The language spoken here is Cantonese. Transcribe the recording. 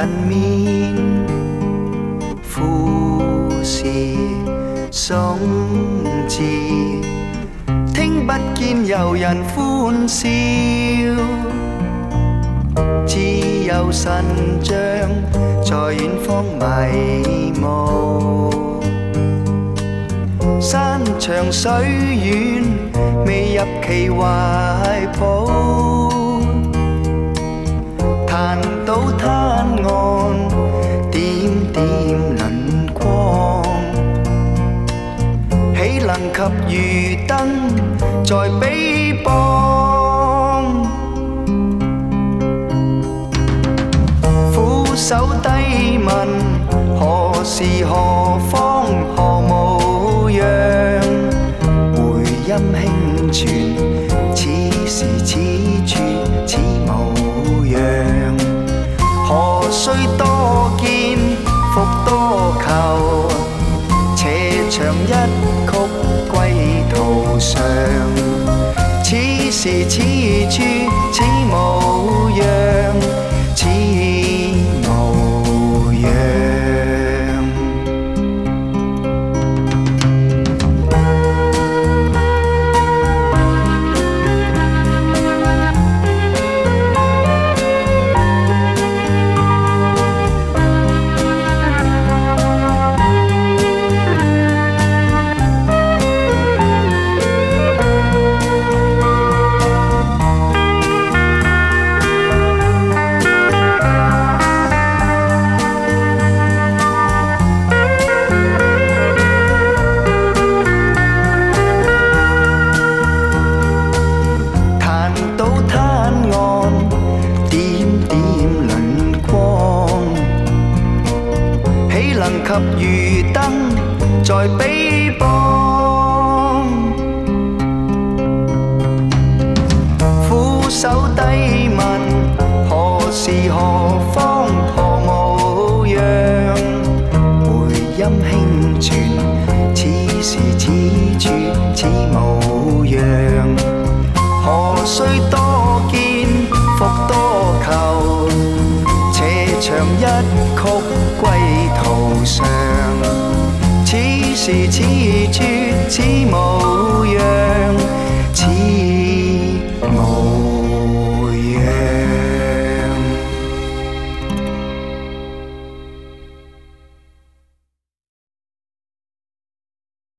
人面，富士松枝，聽不見有人歡笑，只有神像在遠方迷霧。山長水遠，未入其懷抱。彈到灘岸，點點輪光，豈能及漁燈在彼邦？俯首低問，何時何方何模樣？回音輕傳，此時此處此模樣。何須多見，復多求，斜長一曲歸途上。此時此處此模樣，此模樣。及漁燈在彼邦，俯首低問，何時何方何模樣？回音輕傳，此時此處此模樣。何須多見，復多求，斜長一曲歸途上。此時此處此模